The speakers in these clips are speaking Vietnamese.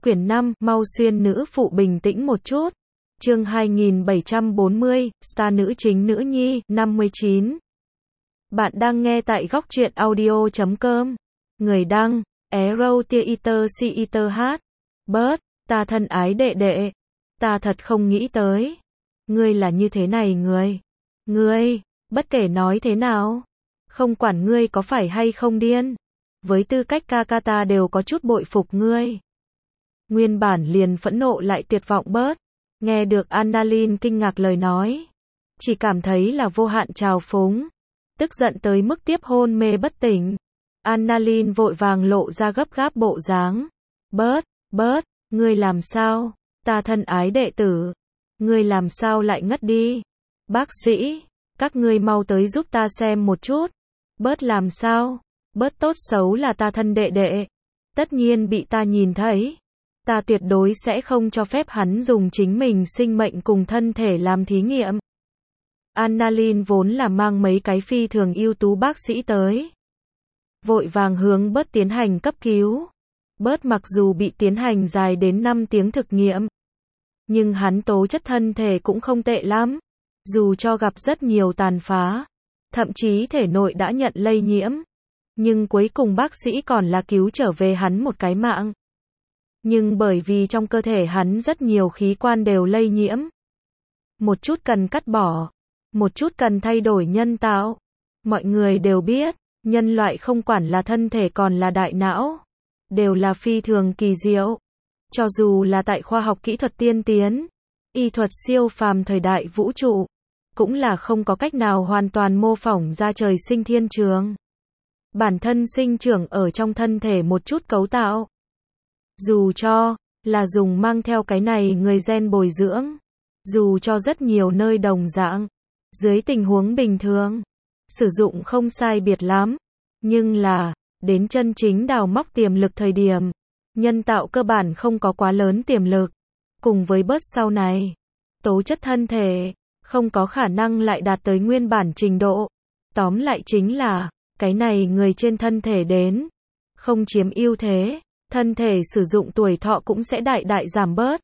Quyển 5, mau xuyên nữ phụ bình tĩnh một chút. Chương 2740, star nữ chính nữ nhi, 59. Bạn đang nghe tại góc truyện audio.com. Người đăng, Arrow Theater CETH. Bớt, ta thân ái đệ đệ. Ta thật không nghĩ tới. Ngươi là như thế này người. Ngươi, bất kể nói thế nào. Không quản ngươi có phải hay không điên. Với tư cách ca ca ta đều có chút bội phục ngươi. Nguyên bản liền phẫn nộ lại tuyệt vọng bớt. Nghe được Annalyn kinh ngạc lời nói. Chỉ cảm thấy là vô hạn trào phúng. Tức giận tới mức tiếp hôn mê bất tỉnh. Annalyn vội vàng lộ ra gấp gáp bộ dáng. Bớt, ngươi làm sao? Ta thân ái đệ tử. Ngươi làm sao lại ngất đi? Bác sĩ, các ngươi mau tới giúp ta xem một chút. Bớt làm sao? Bớt tốt xấu là ta thân đệ đệ. Tất nhiên bị ta nhìn thấy. Ta tuyệt đối sẽ không cho phép hắn dùng chính mình sinh mệnh cùng thân thể làm thí nghiệm. Annalyn vốn là mang mấy cái phi thường ưu tú bác sĩ tới. Vội vàng hướng Bớt tiến hành cấp cứu. Bớt mặc dù bị tiến hành dài đến 5 tiếng thực nghiệm. Nhưng hắn tố chất thân thể cũng không tệ lắm. Dù cho gặp rất nhiều tàn phá. Thậm chí thể nội đã nhận lây nhiễm. Nhưng cuối cùng bác sĩ còn là cứu trở về hắn một cái mạng. Nhưng bởi vì trong cơ thể hắn rất nhiều khí quan đều lây nhiễm. Một chút cần cắt bỏ. Một chút cần thay đổi nhân tạo. Mọi người đều biết, nhân loại không quản là thân thể còn là đại não. Đều là phi thường kỳ diệu. Cho dù là tại khoa học kỹ thuật tiên tiến, y thuật siêu phàm thời đại vũ trụ, cũng là không có cách nào hoàn toàn mô phỏng ra trời sinh thiên trường. Bản thân sinh trưởng ở trong thân thể một chút cấu tạo. Dù cho là dùng mang theo cái này người gen bồi dưỡng, dù cho rất nhiều nơi đồng dạng, dưới tình huống bình thường, sử dụng không sai biệt lắm, nhưng là, đến chân chính đào móc tiềm lực thời điểm, nhân tạo cơ bản không có quá lớn tiềm lực, cùng với Bớt sau này, tố chất thân thể, không có khả năng lại đạt tới nguyên bản trình độ. Tóm lại chính là, cái này người trên thân thể đến, không chiếm ưu thế. Thân thể sử dụng tuổi thọ cũng sẽ đại đại giảm bớt.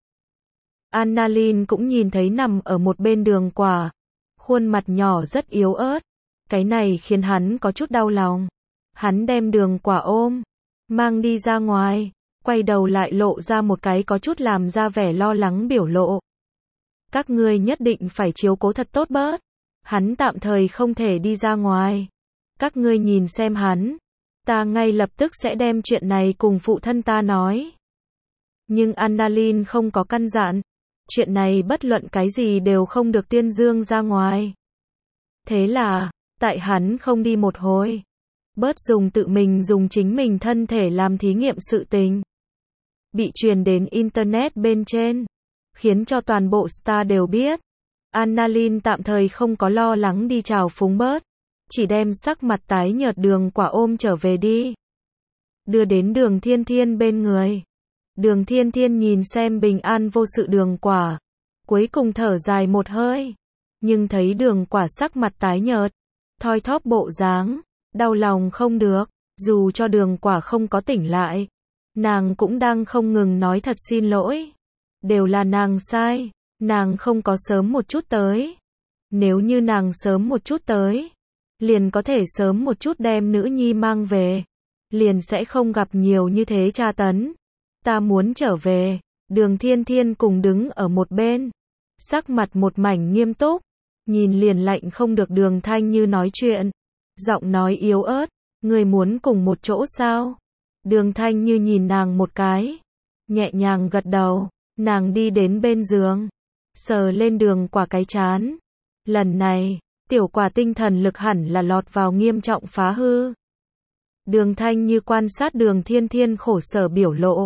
Annalyn cũng nhìn thấy nằm ở một bên Đường Quả. Khuôn mặt nhỏ rất yếu ớt. Cái này khiến hắn có chút đau lòng. Hắn đem Đường Quả ôm. Mang đi ra ngoài. Quay đầu lại lộ ra một cái có chút làm ra vẻ lo lắng biểu lộ. Các ngươi nhất định phải chiếu cố thật tốt bớt. Hắn tạm thời không thể đi ra ngoài. Các ngươi nhìn xem hắn. Ta ngay lập tức sẽ đem chuyện này cùng phụ thân ta nói. Nhưng Annalyn không có căn dặn. Chuyện này bất luận cái gì đều không được tuyên dương ra ngoài. Thế là, tại hắn không đi một hồi. Bớt tự mình dùng chính mình thân thể làm thí nghiệm sự tình. Bị truyền đến Internet bên trên. Khiến cho toàn bộ star đều biết. Annalyn tạm thời không có lo lắng đi chào phúng Bớt. Chỉ đem sắc mặt tái nhợt Đường Quả ôm trở về đi. Đưa đến Đường Thiên Thiên bên người. Đường Thiên Thiên nhìn xem bình an vô sự Đường Quả. Cuối cùng thở dài một hơi. Nhưng thấy Đường Quả sắc mặt tái nhợt. Thoi thóp bộ dáng. Đau lòng không được. Dù cho Đường Quả không có tỉnh lại. Nàng cũng đang không ngừng nói thật xin lỗi. Đều là nàng sai. Nàng không có sớm một chút tới. Nếu như nàng sớm một chút tới. Liền có thể sớm một chút đem nữ nhi mang về. Liền sẽ không gặp nhiều như thế tra tấn. Ta muốn trở về. Đường Thiên Thiên cùng đứng ở một bên. Sắc mặt một mảnh nghiêm túc. Nhìn liền lạnh không được Đường Thanh Như nói chuyện. Giọng nói yếu ớt. Người muốn cùng một chỗ sao? Đường Thanh Như nhìn nàng một cái. Nhẹ nhàng gật đầu. Nàng đi đến bên giường. Sờ lên Đường Quả cái trán. Lần này. Tiểu Quả tinh thần lực hẳn là lọt vào nghiêm trọng phá hư. Đường Thanh Như quan sát Đường Thiên Thiên khổ sở biểu lộ.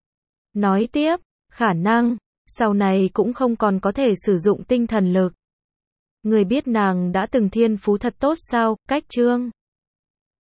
Nói tiếp, khả năng, sau này cũng không còn có thể sử dụng tinh thần lực. Người biết nàng đã từng thiên phú thật tốt sao, cách chương.